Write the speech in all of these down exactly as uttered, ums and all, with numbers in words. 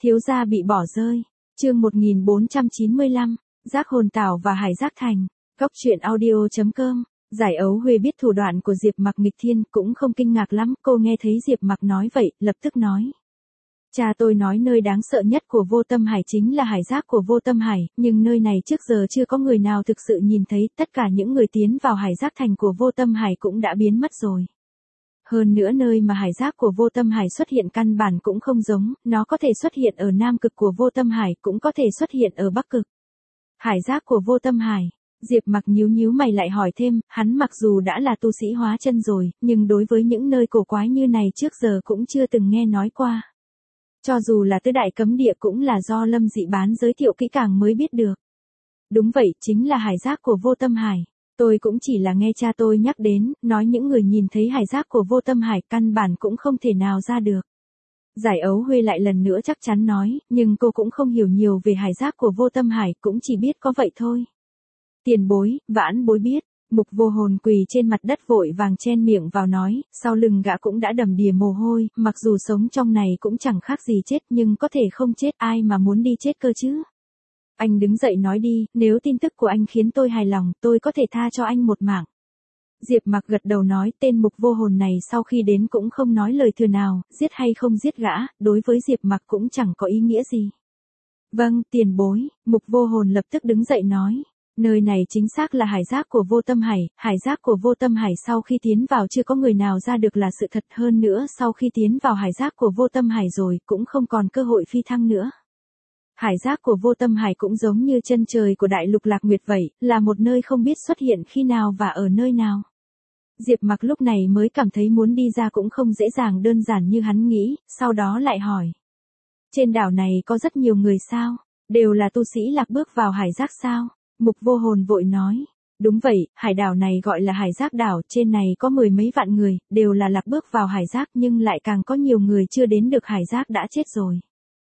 Thiếu gia bị bỏ rơi. Chương một nghìn bốn trăm chín mươi lăm, Giác hồn tảo và Hải Giác Thành. Góc truyện audio chấm com. Giải Ấu Huê biết thủ đoạn của Diệp Mặc nghịch thiên, cũng không kinh ngạc lắm, cô nghe thấy Diệp Mặc nói vậy, lập tức nói: "Cha tôi nói nơi đáng sợ nhất của Vô Tâm Hải chính là hải giác của Vô Tâm Hải, nhưng nơi này trước giờ chưa có người nào thực sự nhìn thấy, tất cả những người tiến vào Hải Giác Thành của Vô Tâm Hải cũng đã biến mất rồi. Hơn nữa nơi mà hải giác của Vô Tâm Hải xuất hiện căn bản cũng không giống, nó có thể xuất hiện ở Nam Cực của Vô Tâm Hải, cũng có thể xuất hiện ở Bắc Cực." Hải giác của Vô Tâm Hải. Diệp Mặc nhíu nhíu mày lại hỏi thêm, hắn mặc dù đã là tu sĩ hóa chân rồi, nhưng đối với những nơi cổ quái như này trước giờ cũng chưa từng nghe nói qua. Cho dù là tứ đại cấm địa cũng là do Lâm Dị Bán giới thiệu kỹ càng mới biết được. Đúng vậy, chính là hải giác của Vô Tâm Hải. Tôi cũng chỉ là nghe cha tôi nhắc đến, nói những người nhìn thấy hải giác của Vô Tâm Hải căn bản cũng không thể nào ra được. Giải Ấu Huê lại lần nữa chắc chắn nói, nhưng cô cũng không hiểu nhiều về hải giác của Vô Tâm Hải, cũng chỉ biết có vậy thôi. Tiền bối, vãn bối biết. Mục Vô Hồn quỳ trên mặt đất vội vàng chen miệng vào nói, sau lưng gã cũng đã đầm đìa mồ hôi, mặc dù sống trong này cũng chẳng khác gì chết, nhưng có thể không chết, ai mà muốn đi chết cơ chứ. Anh đứng dậy nói đi, nếu tin tức của anh khiến tôi hài lòng, tôi có thể tha cho anh một mạng. Diệp Mặc gật đầu nói, tên Mục Vô Hồn này sau khi đến cũng không nói lời thừa nào, giết hay không giết gã, đối với Diệp Mặc cũng chẳng có ý nghĩa gì. Vâng, tiền bối. Mục Vô Hồn lập tức đứng dậy nói. Nơi này chính xác là hải giác của Vô Tâm Hải, hải giác của Vô Tâm Hải sau khi tiến vào chưa có người nào ra được là sự thật, hơn nữa sau khi tiến vào hải giác của Vô Tâm Hải rồi cũng không còn cơ hội phi thăng nữa. Hải giác của Vô Tâm Hải cũng giống như chân trời của đại lục Lạc Nguyệt vậy, là một nơi không biết xuất hiện khi nào và ở nơi nào. Diệp Mặc lúc này mới cảm thấy muốn đi ra cũng không dễ dàng đơn giản như hắn nghĩ, sau đó lại hỏi. Trên đảo này có rất nhiều người sao? Đều là tu sĩ lạc bước vào hải giác sao? Mục Vô Hồn vội nói. Đúng vậy, hải đảo này gọi là hải giác đảo, trên này có mười mấy vạn người, đều là lạc bước vào hải giác, nhưng lại càng có nhiều người chưa đến được hải giác đã chết rồi.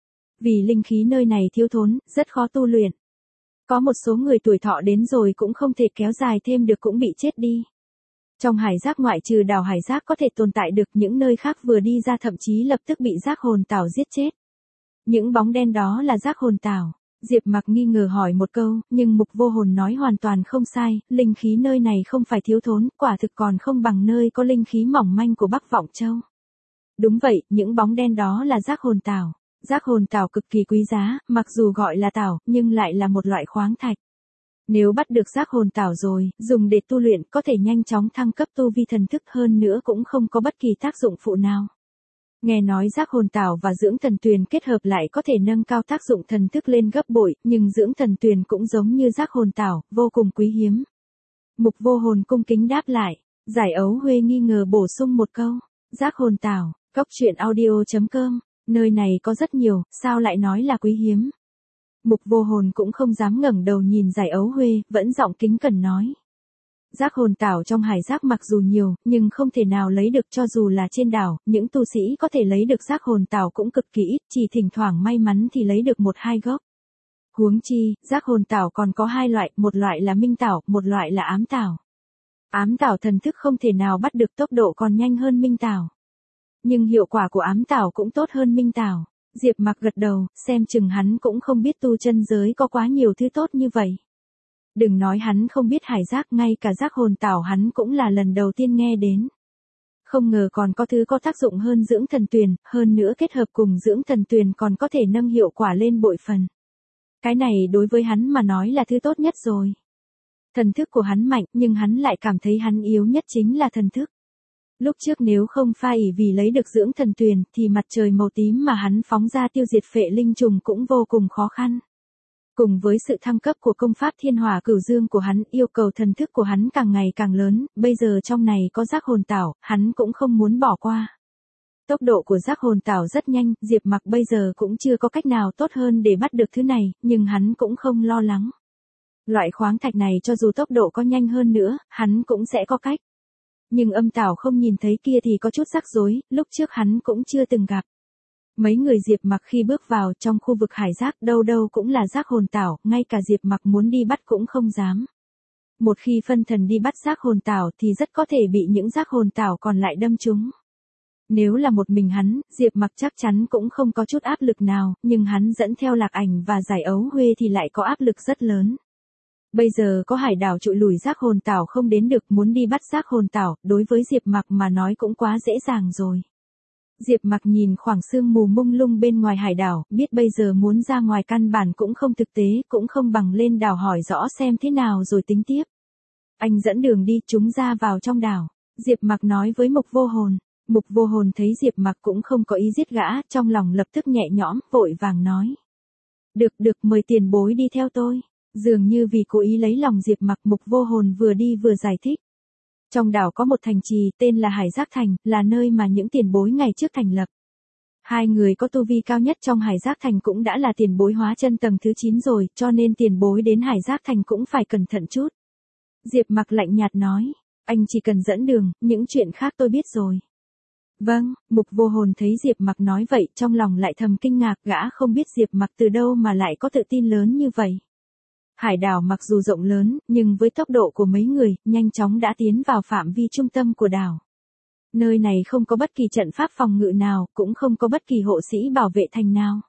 Vì linh khí nơi này thiếu thốn, rất khó tu luyện. Có một số người tuổi thọ đến rồi cũng không thể kéo dài thêm được cũng bị chết đi. Trong hải giác ngoại trừ đảo hải giác có thể tồn tại được, những nơi khác vừa đi ra thậm chí lập tức bị giác hồn tảo giết chết. Những bóng đen đó là giác hồn tảo. Diệp Mặc nghi ngờ hỏi một câu, nhưng Mục Vô Hồn nói hoàn toàn không sai, linh khí nơi này không phải thiếu thốn, quả thực còn không bằng nơi có linh khí mỏng manh của Bắc Vọng Châu. Đúng vậy, những bóng đen đó là giác hồn tảo. Giác hồn tảo cực kỳ quý giá, mặc dù gọi là tảo, nhưng lại là một loại khoáng thạch. Nếu bắt được giác hồn tảo rồi, dùng để tu luyện có thể nhanh chóng thăng cấp tu vi thần thức, hơn nữa cũng không có bất kỳ tác dụng phụ nào. Nghe nói giác hồn tảo và dưỡng thần tuyền kết hợp lại có thể nâng cao tác dụng thần thức lên gấp bội, nhưng dưỡng thần tuyền cũng giống như giác hồn tảo, vô cùng quý hiếm. Mục Vô Hồn cung kính đáp lại. Giải Ấu Huê nghi ngờ bổ sung một câu. Giác hồn tảo, góc truyện audio chấm com. Nơi này có rất nhiều, sao lại nói là quý hiếm? Mục Vô Hồn cũng không dám ngẩng đầu nhìn Giải Ấu Huê, vẫn giọng kính cẩn nói. Giác hồn tảo trong hải giác mặc dù nhiều, nhưng không thể nào lấy được, cho dù là trên đảo, những tu sĩ có thể lấy được giác hồn tảo cũng cực kỳ ít, chỉ thỉnh thoảng may mắn thì lấy được một hai gốc. Huống chi, giác hồn tảo còn có hai loại, một loại là minh tảo, một loại là ám tảo. Ám tảo thần thức không thể nào bắt được, tốc độ còn nhanh hơn minh tảo. Nhưng hiệu quả của ám tảo cũng tốt hơn minh tảo. Diệp Mặc gật đầu, xem chừng hắn cũng không biết tu chân giới có quá nhiều thứ tốt như vậy. Đừng nói hắn không biết hải giác, ngay cả giác hồn tảo hắn cũng là lần đầu tiên nghe đến. Không ngờ còn có thứ có tác dụng hơn dưỡng thần tuyền, hơn nữa kết hợp cùng dưỡng thần tuyền còn có thể nâng hiệu quả lên bội phần. Cái này đối với hắn mà nói là thứ tốt nhất rồi. Thần thức của hắn mạnh, nhưng hắn lại cảm thấy hắn yếu nhất chính là thần thức. Lúc trước nếu không pha ỷ vì lấy được dưỡng thần tuyền, thì mặt trời màu tím mà hắn phóng ra tiêu diệt phệ linh trùng cũng vô cùng khó khăn. Cùng với sự thăng cấp của công pháp thiên hỏa cửu dương của hắn, yêu cầu thần thức của hắn càng ngày càng lớn, bây giờ trong này có giác hồn tảo, hắn cũng không muốn bỏ qua. Tốc độ của giác hồn tảo rất nhanh, Diệp Mặc bây giờ cũng chưa có cách nào tốt hơn để bắt được thứ này, nhưng hắn cũng không lo lắng. Loại khoáng thạch này cho dù tốc độ có nhanh hơn nữa, hắn cũng sẽ có cách. Nhưng âm tảo không nhìn thấy kia thì có chút rắc rối, lúc trước hắn cũng chưa từng gặp. Mấy người Diệp Mặc khi bước vào trong khu vực hải giác đâu đâu cũng là giác hồn tảo, ngay cả Diệp Mặc muốn đi bắt cũng không dám. Một khi phân thần đi bắt giác hồn tảo thì rất có thể bị những giác hồn tảo còn lại đâm trúng. Nếu là một mình hắn, Diệp Mặc chắc chắn cũng không có chút áp lực nào, nhưng hắn dẫn theo Lạc Ảnh và Giải Ấu Huê thì lại có áp lực rất lớn. Bây giờ có hải đảo trụi lùi giác hồn tảo không đến được, muốn đi bắt giác hồn tảo, đối với Diệp Mặc mà nói cũng quá dễ dàng rồi. Diệp Mặc nhìn khoảng sương mù mông lung bên ngoài hải đảo, biết bây giờ muốn ra ngoài căn bản cũng không thực tế, cũng không bằng lên đảo hỏi rõ xem thế nào rồi tính tiếp. Anh dẫn đường đi, chúng ra vào trong đảo. Diệp Mặc nói với Mục Vô Hồn. Mục Vô Hồn thấy Diệp Mặc cũng không có ý giết gã, trong lòng lập tức nhẹ nhõm, vội vàng nói. Được được, mời tiền bối đi theo tôi. Dường như vì cố ý lấy lòng Diệp Mặc, Mục Vô Hồn vừa đi vừa giải thích. Trong đảo có một thành trì tên là Hải Giác Thành, là nơi mà những tiền bối ngày trước thành lập. Hai người có tu vi cao nhất trong Hải Giác Thành cũng đã là tiền bối hóa chân tầng thứ chín rồi, cho nên tiền bối đến Hải Giác Thành cũng phải cẩn thận chút. Diệp Mặc lạnh nhạt nói, anh chỉ cần dẫn đường, những chuyện khác tôi biết rồi. Vâng, Mục Vô Hồn thấy Diệp Mặc nói vậy, trong lòng lại thầm kinh ngạc, gã không biết Diệp Mặc từ đâu mà lại có tự tin lớn như vậy. Hải đảo mặc dù rộng lớn, nhưng với tốc độ của mấy người, nhanh chóng đã tiến vào phạm vi trung tâm của đảo. Nơi này không có bất kỳ trận pháp phòng ngự nào, cũng không có bất kỳ hộ sĩ bảo vệ thành nào.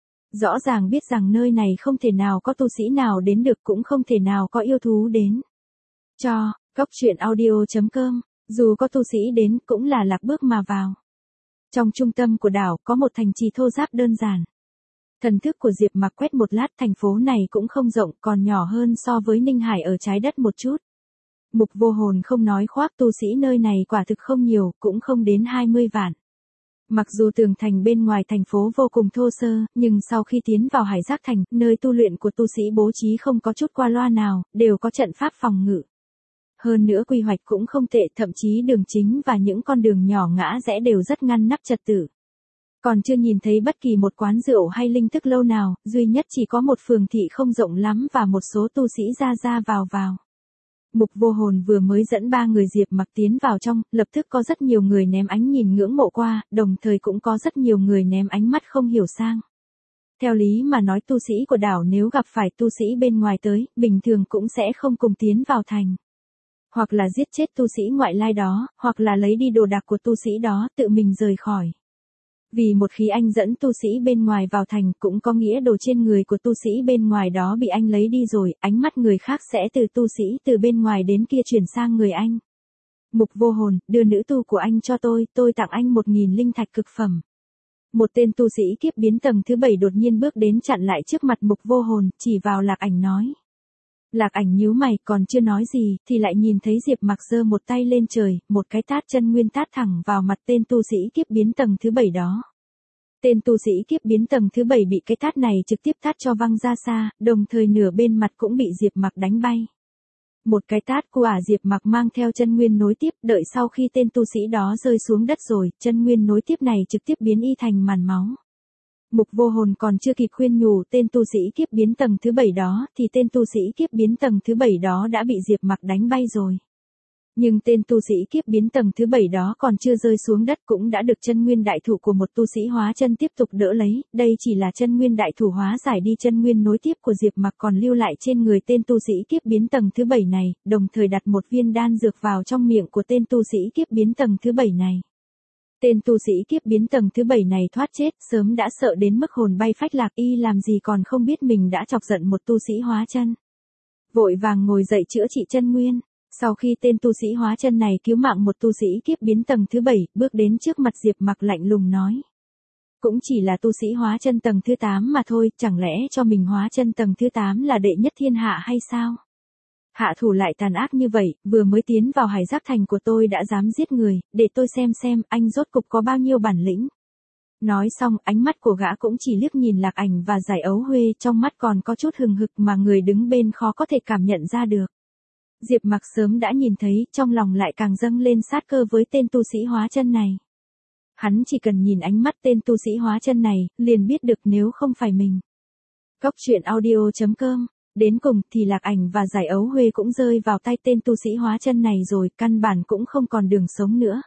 Rõ ràng biết rằng nơi này không thể nào có tu sĩ nào đến được, cũng không thể nào có yêu thú đến. Cho, Cốc Truyện Audio chấm com, dù có tu sĩ đến cũng là lạc bước mà vào. Trong trung tâm của đảo có một thành trì thô ráp đơn giản. Thần thức của Diệp Mặc quét một lát, thành phố này cũng không rộng, còn nhỏ hơn so với Ninh Hải ở trái đất một chút. Mục Vô Hồn không nói khoác, tu sĩ nơi này quả thực không nhiều, cũng không đến hai mươi vạn. Mặc dù tường thành bên ngoài thành phố vô cùng thô sơ, nhưng sau khi tiến vào Hải Giác Thành, nơi tu luyện của tu sĩ bố trí không có chút qua loa nào, đều có trận pháp phòng ngự. Hơn nữa quy hoạch cũng không tệ, thậm chí đường chính và những con đường nhỏ ngã rẽ đều rất ngăn nắp trật tự. Còn chưa nhìn thấy bất kỳ một quán rượu hay linh thức lâu nào, duy nhất chỉ có một phường thị không rộng lắm và một số tu sĩ ra ra vào vào. Mục Vô Hồn vừa mới dẫn ba người Diệp Mặc tiến vào trong, lập tức có rất nhiều người ném ánh nhìn ngưỡng mộ qua, đồng thời cũng có rất nhiều người ném ánh mắt không hiểu sang. Theo lý mà nói, tu sĩ của đảo nếu gặp phải tu sĩ bên ngoài tới, bình thường cũng sẽ không cùng tiến vào thành. Hoặc là giết chết tu sĩ ngoại lai đó, hoặc là lấy đi đồ đạc của tu sĩ đó, tự mình rời khỏi. Vì một khi anh dẫn tu sĩ bên ngoài vào thành, cũng có nghĩa đồ trên người của tu sĩ bên ngoài đó bị anh lấy đi rồi, ánh mắt người khác sẽ từ tu sĩ từ bên ngoài đến kia chuyển sang người anh. Mục Vô Hồn, đưa nữ tu của anh cho tôi, tôi tặng anh một nghìn linh thạch cực phẩm. Một tên tu sĩ kiếp biến tầng thứ bảy đột nhiên bước đến chặn lại trước mặt Mục Vô Hồn, chỉ vào Lạc Ảnh nói. Lạc Ảnh nhíu mày, còn chưa nói gì, thì lại nhìn thấy Diệp Mặc giơ một tay lên trời, một cái tát chân nguyên tát thẳng vào mặt tên tu sĩ kiếp biến tầng thứ bảy đó. Tên tu sĩ kiếp biến tầng thứ bảy bị cái tát này trực tiếp tát cho văng ra xa, đồng thời nửa bên mặt cũng bị Diệp Mặc đánh bay. Một cái tát của ả Diệp Mặc mang theo chân nguyên nối tiếp, đợi sau khi tên tu sĩ đó rơi xuống đất rồi, chân nguyên nối tiếp này trực tiếp biến y thành màn máu. Mục Vô Hồn còn chưa kịp khuyên nhủ tên tu sĩ kiếp biến tầng thứ bảy đó, thì tên tu sĩ kiếp biến tầng thứ bảy đó đã bị Diệp Mặc đánh bay rồi. Nhưng tên tu sĩ kiếp biến tầng thứ bảy đó còn chưa rơi xuống đất cũng đã được chân nguyên đại thủ của một tu sĩ hóa chân tiếp tục đỡ lấy, đây chỉ là chân nguyên đại thủ hóa giải đi chân nguyên nối tiếp của Diệp Mặc còn lưu lại trên người tên tu sĩ kiếp biến tầng thứ bảy này, đồng thời đặt một viên đan dược vào trong miệng của tên tu sĩ kiếp biến tầng thứ bảy này. Tên tu sĩ kiếp biến tầng thứ bảy này thoát chết, sớm đã sợ đến mức hồn bay phách lạc, y làm gì còn không biết mình đã chọc giận một tu sĩ hóa chân. Vội vàng ngồi dậy chữa trị chân nguyên. Sau khi tên tu sĩ hóa chân này cứu mạng một tu sĩ kiếp biến tầng thứ bảy, bước đến trước mặt Diệp Mặc lạnh lùng nói. Cũng chỉ là tu sĩ hóa chân tầng thứ tám mà thôi, chẳng lẽ cho mình hóa chân tầng thứ tám là đệ nhất thiên hạ hay sao? Hạ thủ lại tàn ác như vậy, vừa mới tiến vào Hải Giác Thành của tôi đã dám giết người, để tôi xem xem anh rốt cục có bao nhiêu bản lĩnh. Nói xong, ánh mắt của gã cũng chỉ liếc nhìn Lạc Ảnh và Giải Ấu Huê, trong mắt còn có chút hừng hực mà người đứng bên khó có thể cảm nhận ra được. Diệp Mặc sớm đã nhìn thấy, trong lòng lại càng dâng lên sát cơ với tên tu sĩ hóa chân này. Hắn chỉ cần nhìn ánh mắt tên tu sĩ hóa chân này, liền biết được nếu không phải mình. Cốc Truyện Audio chấm com. Đến cùng thì Lạc Ảnh và Giải Ấu Huê cũng rơi vào tay tên tu sĩ hóa chân này rồi, căn bản cũng không còn đường sống nữa.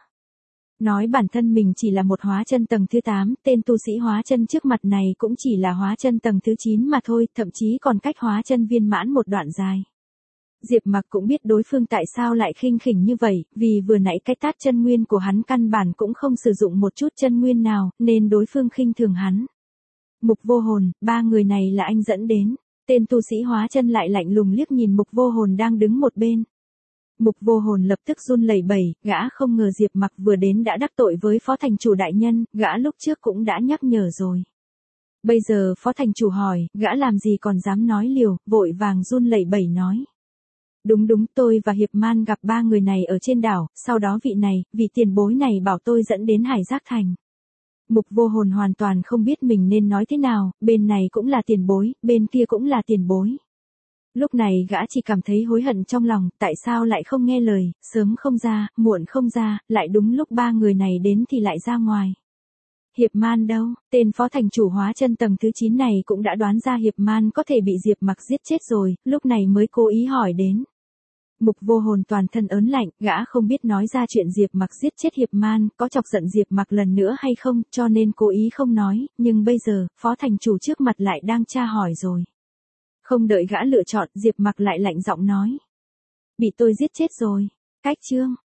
Nói bản thân mình chỉ là một hóa chân tầng thứ tám, tên tu sĩ hóa chân trước mặt này cũng chỉ là hóa chân tầng thứ chín mà thôi, thậm chí còn cách hóa chân viên mãn một đoạn dài. Diệp Mặc cũng biết đối phương tại sao lại khinh khỉnh như vậy, vì vừa nãy cái tát chân nguyên của hắn căn bản cũng không sử dụng một chút chân nguyên nào, nên đối phương khinh thường hắn. Mục Vô Hồn, ba người này là anh dẫn đến. Tên tu sĩ hóa chân lại lạnh lùng liếc nhìn Mục Vô Hồn đang đứng một bên. Mục Vô Hồn lập tức run lẩy bẩy, gã không ngờ Diệp Mặc vừa đến đã đắc tội với phó thành chủ đại nhân, gã lúc trước cũng đã nhắc nhở rồi. Bây giờ phó thành chủ hỏi, gã làm gì còn dám nói liều, vội vàng run lẩy bẩy nói. Đúng đúng, tôi và Hiệp Man gặp ba người này ở trên đảo, sau đó vị này, vị tiền bối này bảo tôi dẫn đến Hải Giác Thành. Mục Vô Hồn hoàn toàn không biết mình nên nói thế nào, bên này cũng là tiền bối, bên kia cũng là tiền bối. Lúc này gã chỉ cảm thấy hối hận trong lòng, tại sao lại không nghe lời, sớm không ra, muộn không ra, lại đúng lúc ba người này đến thì lại ra ngoài. Hiệp Man đâu? Tên phó thành chủ hóa chân tầng thứ chín này cũng đã đoán ra Hiệp Man có thể bị Diệp Mặc giết chết rồi, lúc này mới cố ý hỏi đến. Mục Vô Hồn toàn thân ớn lạnh, gã không biết nói ra chuyện Diệp Mặc giết chết Hiệp Man, có chọc giận Diệp Mặc lần nữa hay không, cho nên cố ý không nói, nhưng bây giờ, phó thành chủ trước mặt lại đang tra hỏi rồi. Không đợi gã lựa chọn, Diệp Mặc lại lạnh giọng nói. Bị tôi giết chết rồi. Cách chương.